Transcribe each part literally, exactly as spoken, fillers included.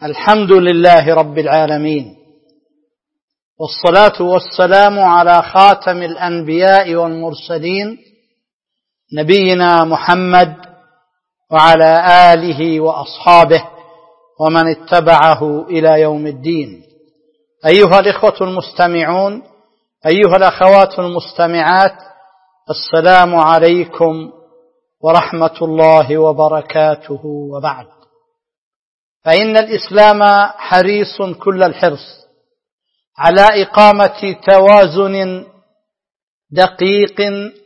الحمد لله رب العالمين، والصلاة والسلام على خاتم الأنبياء والمرسلين نبينا محمد وعلى آله وأصحابه ومن اتبعه إلى يوم الدين. أيها الإخوة المستمعون، أيها الأخوات المستمعات، السلام عليكم ورحمة الله وبركاته. وبعد، فإن الإسلام حريص كل الحرص على إقامة توازن دقيق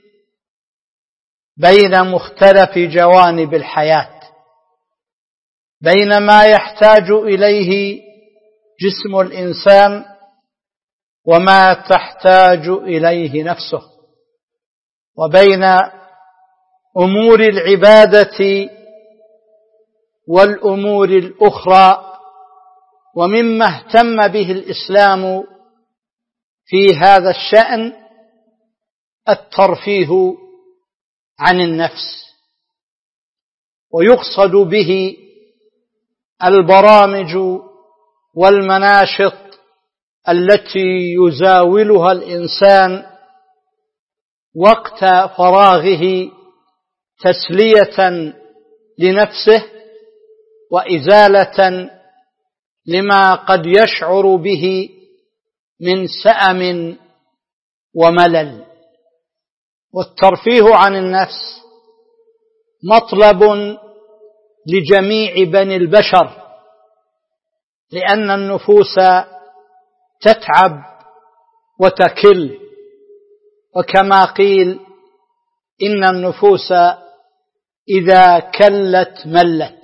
بين مختلف جوانب الحياة، بين ما يحتاج إليه جسم الإنسان وما تحتاج إليه نفسه، وبين أمور العبادة والأمور الأخرى. ومما اهتم به الإسلام في هذا الشأن الترفيه عن النفس، ويقصد به البرامج والمناشط التي يزاولها الإنسان وقت فراغه تسلية لنفسه وإزالة لما قد يشعر به من سأم وملل. والترفيه عن النفس مطلب لجميع بني البشر، لأن النفوس تتعب وتكل، وكما قيل إن النفوس إذا كلت ملت.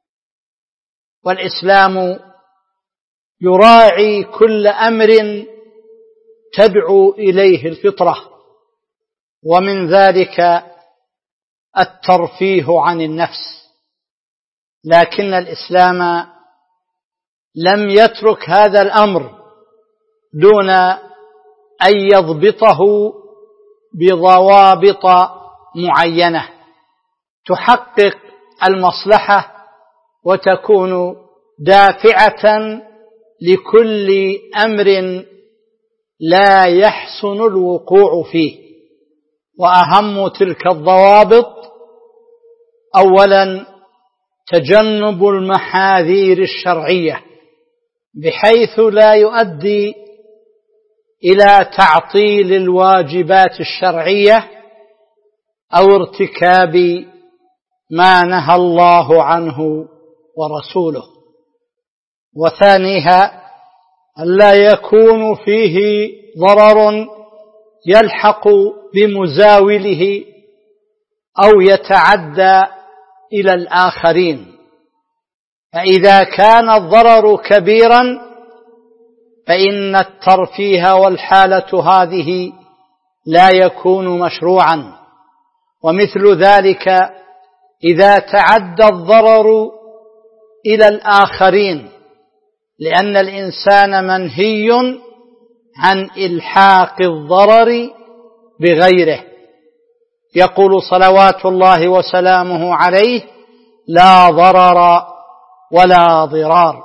والإسلام يراعي كل أمر تدعو إليه الفطرة، ومن ذلك الترفيه عن النفس. لكن الإسلام لم يترك هذا الأمر دون أن يضبطه بضوابط معينة تحقق المصلحة وتكون دافعة لكل أمر لا يحسن الوقوع فيه. وأهم تلك الضوابط أولا تجنب المحاذير الشرعية، بحيث لا يؤدي إلى تعطيل الواجبات الشرعية أو ارتكاب ما نهى الله عنه ورسوله. وثانيها ألا يكون فيه ضرر يلحق بمزاوله أو يتعدى إلى الآخرين، فإذا كان الضرر كبيرا فإن الترفيه والحالة هذه لا يكون مشروعا. ومثل ذلك إذا تعدى الضرر إلى الآخرين، لأن الإنسان منهي عن إلحاق الضرر بغيره. يقول صلوات الله وسلامه عليه: لا ضرر ولا ضرار.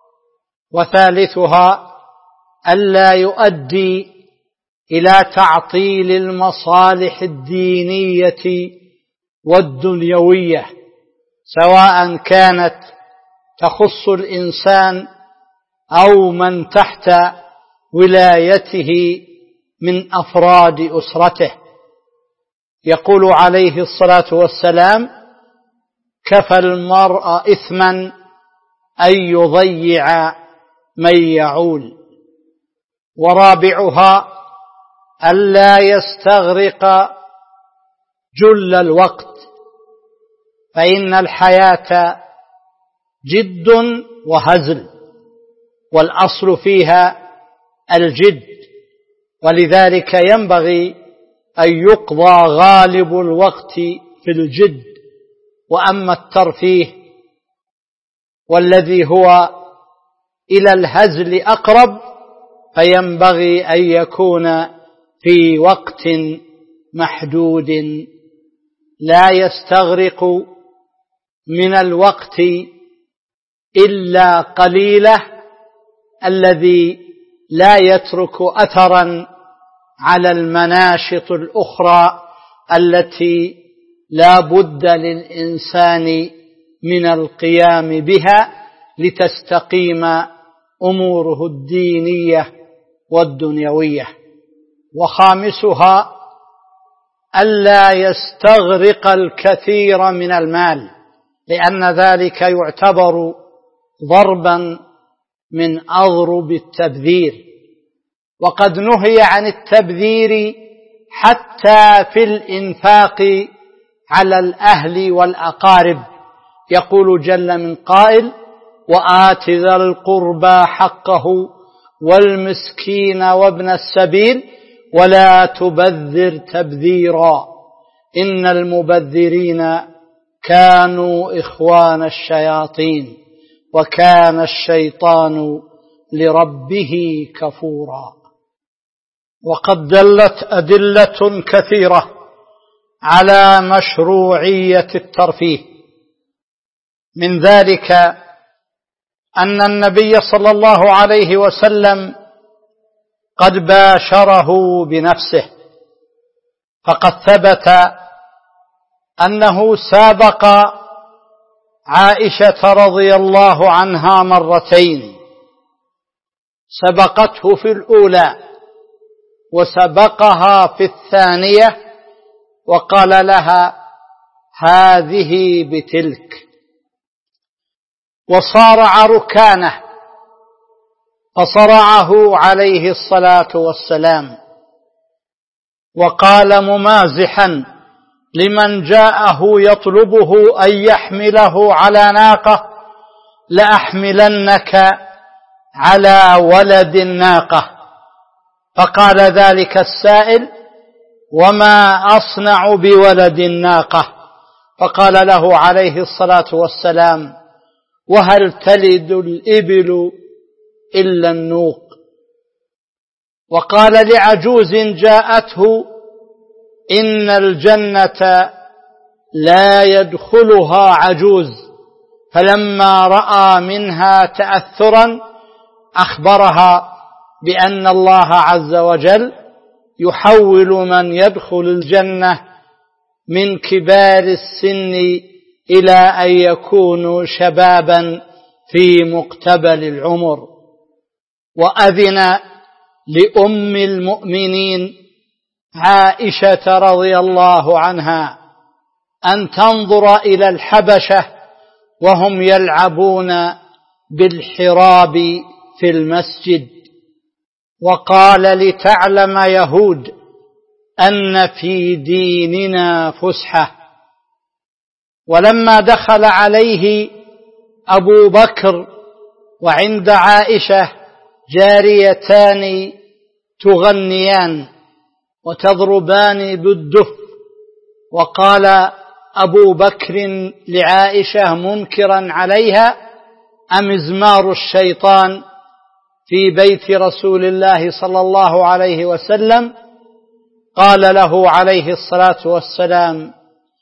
وثالثها ألا يؤدي إلى تعطيل المصالح الدينية والدنيوية، سواء كانت تخص الإنسان أو من تحت ولايته من أفراد أسرته. يقول عليه الصلاة والسلام: كفى المرء إثما أن يضيع من يعول. ورابعها ألا يستغرق جل الوقت، فإن الحياة جد وهزل، والأصل فيها الجد، ولذلك ينبغي أن يقضى غالب الوقت في الجد. وأما الترفيه والذي هو إلى الهزل أقرب فينبغي أن يكون في وقت محدود لا يستغرق من الوقت إلا قليله الذي لا يترك أثرا على المناشط الأخرى التي لا بد للإنسان من القيام بها لتستقيم أموره الدينية والدنيوية. وخامسها ألا يستغرق الكثير من المال، لأن ذلك يعتبر ضربا من أضرب التبذير، وقد نهي عن التبذير حتى في الإنفاق على الأهل والأقارب. يقول جل من قائل: وآت ذا القربى حقه والمسكين وابن السبيل ولا تبذر تبذيرا إن المبذرين كانوا إخوان الشياطين وكان الشيطان لربه كفورا. وقد دلت أدلة كثيرة على مشروعية الترفيه، من ذلك أن النبي صلى الله عليه وسلم قد باشره بنفسه، فقد ثبت أنه سابق عائشة رضي الله عنها مرتين، سبقته في الأولى وسبقها في الثانية وقال لها: هذه بتلك. وصارع ركانه فصرعه عليه الصلاة والسلام، وقال ممازحا لمن جاءه يطلبه أن يحمله على ناقة: لأحملنك على ولد الناقة. فقال ذلك السائل: وما أصنع بولد الناقة؟ فقال له عليه الصلاة والسلام: وهل تلد الإبل إلا النوق؟ وقال لعجوز جاءته: إن الجنة لا يدخلها عجوز، فلما رأى منها تأثرا أخبرها بأن الله عز وجل يحول من يدخل الجنة من كبار السن إلى أن يكونوا شبابا في مقتبل العمر. وأذن لأم المؤمنين عائشة رضي الله عنها أن تنظر إلى الحبشة وهم يلعبون بالحراب في المسجد، وقال: لتعلم يهود أن في ديننا فسحة. ولما دخل عليه أبو بكر وعند عائشة جاريتان تغنيان وتضربان بالدف، وقال أبو بكر لعائشة منكرا عليها: أمزمار الشيطان في بيت رسول الله صلى الله عليه وسلم؟ قال له عليه الصلاة والسلام: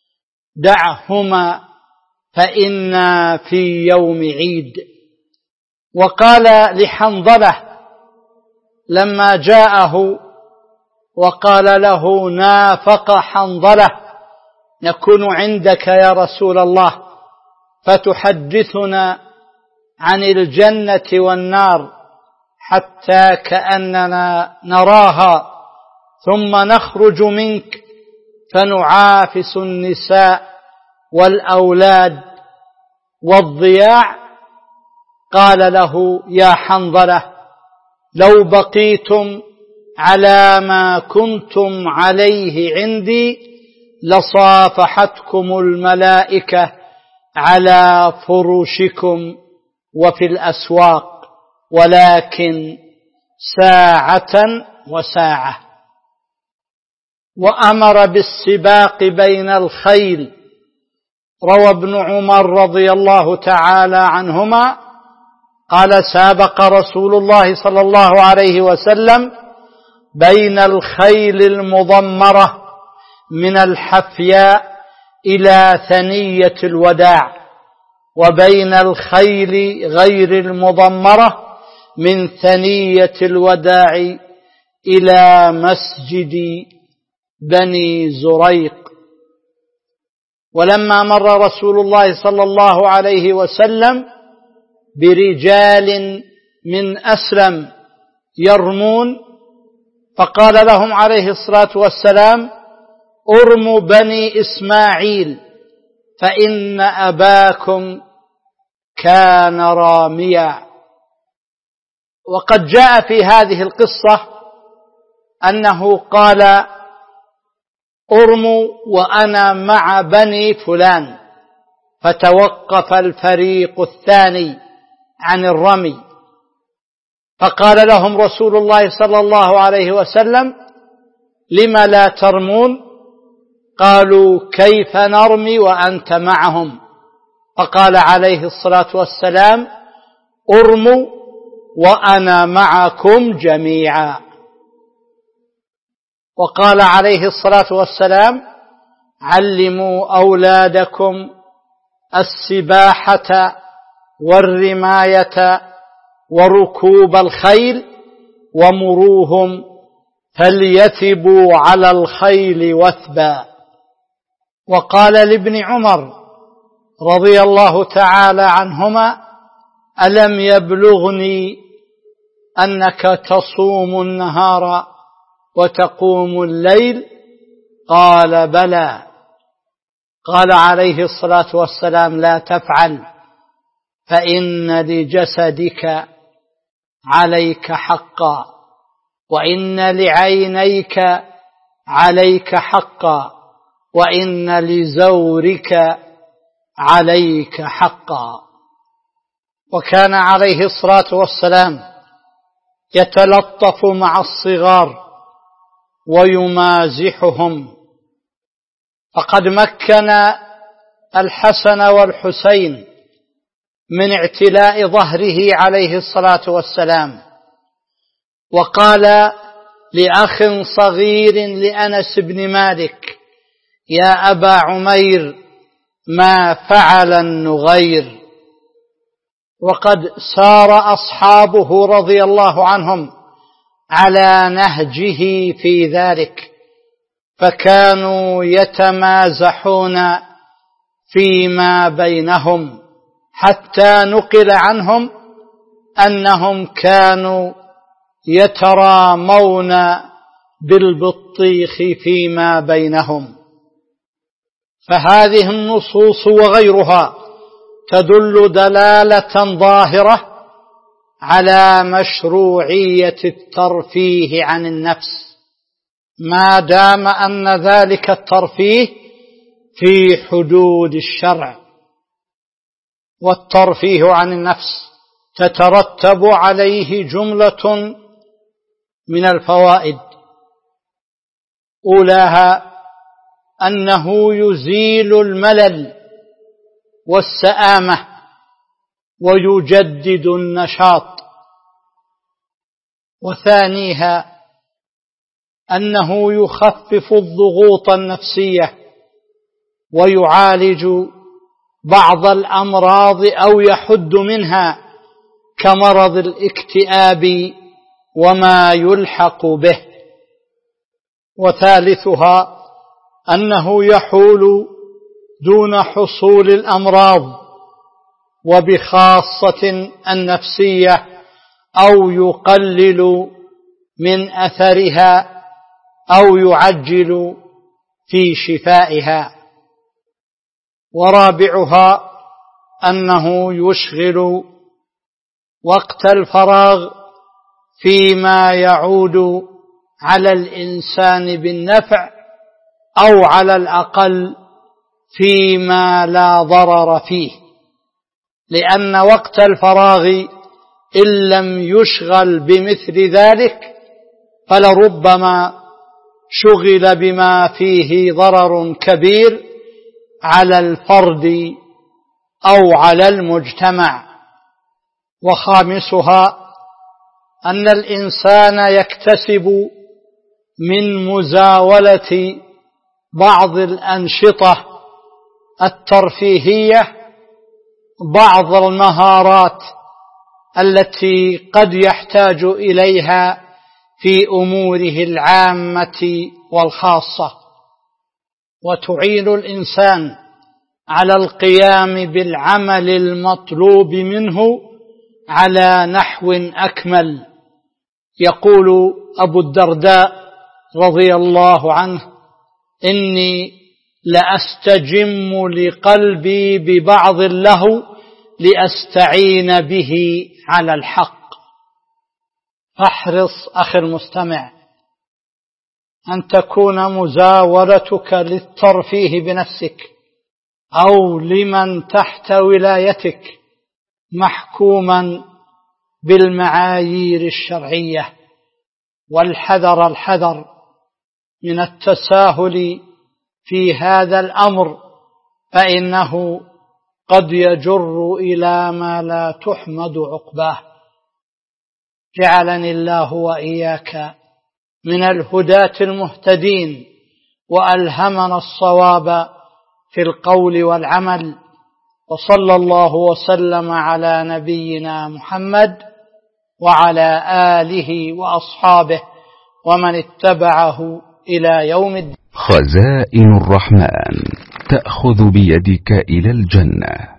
دعهما فإنا في يوم عيد. وقال لحنظلة لما جاءه وقال له: نافق حنظلة، نكون عندك يا رسول الله فتحدثنا عن الجنة والنار حتى كأننا نراها، ثم نخرج منك فنعافس النساء والأولاد والضياع. قال له: يا حنظلة، لو بقيتم على ما كنتم عليه عندي لصافحتكم الملائكة على فرشكم وفي الأسواق، ولكن ساعة وساعة. وأمر بالسباق بين الخيل. روى ابن عمر رضي الله تعالى عنهما قال: سابق رسول الله صلى الله عليه وسلم بين الخيل المضمرة من الحفياء إلى ثنية الوداع، وبين الخيل غير المضمرة من ثنية الوداع إلى مسجد بني زريق. ولما مر رسول الله صلى الله عليه وسلم برجال من أسلم يرمون، فقال لهم عليه الصلاة والسلام: ارموا بني إسماعيل فإن أباكم كان راميا. وقد جاء في هذه القصة أنه قال: ارموا وأنا مع بني فلان، فتوقف الفريق الثاني عن الرمي، فقال لهم رسول الله صلى الله عليه وسلم: لم لا ترمون؟ قالوا: كيف نرمي وأنت معهم؟ فقال عليه الصلاة والسلام: ارموا وأنا معكم جميعا. وقال عليه الصلاة والسلام: علموا أولادكم السباحة والرماية وركوب الخيل ومروهم فليثبوا على الخيل وثبا. وقال لابن عمر رضي الله تعالى عنهما: ألم يبلغني أنك تصوم النهار وتقوم الليل؟ قال: بلى. قال عليه الصلاة والسلام: لا تفعل، فإن لجسدك عليك حقا، وإن لعينيك عليك حقا، وإن لزورك عليك حقا. وكان عليه الصلاة والسلام يتلطف مع الصغار ويمازحهم، فقد مكن الحسن والحسين من اعتلاء ظهره عليه الصلاة والسلام، وقال لأخ صغير لأنس بن مالك: يا أبا عمير، ما فعل النغير. وقد سار أصحابه رضي الله عنهم على نهجه في ذلك، فكانوا يتمازحون فيما بينهم، حتى نقل عنهم أنهم كانوا يترامون بالبطيخ فيما بينهم. فهذه النصوص وغيرها تدل دلالة ظاهرة على مشروعية الترفيه عن النفس، ما دام أن ذلك الترفيه في حدود الشرع. والترفيه عن النفس تترتب عليه جملة من الفوائد، أولاها أنه يزيل الملل والسآمة ويجدد النشاط، وثانيها أنه يخفف الضغوط النفسية ويعالج بعض الأمراض أو يحد منها كمرض الاكتئاب وما يلحق به. وثالثها أنه يحول دون حصول الأمراض، وبخاصة النفسية، أو يقلل من أثرها أو يعجل في شفائها. ورابعها أنه يشغل وقت الفراغ فيما يعود على الإنسان بالنفع، أو على الأقل فيما لا ضرر فيه، لأن وقت الفراغ إن لم يشغل بمثل ذلك فلربما شغل بما فيه ضرر كبير على الفرد أو على المجتمع. وخامسها أن الإنسان يكتسب من مزاولة بعض الأنشطة الترفيهية بعض المهارات التي قد يحتاج إليها في أموره العامة والخاصة، وتعين الإنسان على القيام بالعمل المطلوب منه على نحو أكمل. يقول أبو الدرداء رضي الله عنه: إني لأستجم لقلبي ببعض اللهو لأستعين به على الحق. فاحرص أخي المستمع أن تكون مزاولتك للترفيه بنفسك أو لمن تحت ولايتك محكوما بالمعايير الشرعية، والحذر الحذر من التساهل في هذا الأمر، فإنه قد يجر إلى ما لا تحمد عقباه. جعلني الله وإياك من الهداة المهتدين، وألهمنا الصواب في القول والعمل، وصلى الله وسلم على نبينا محمد وعلى آله وأصحابه ومن اتبعه إلى يوم الدين. خزائن الرحمن تأخذ بيدك إلى الجنة.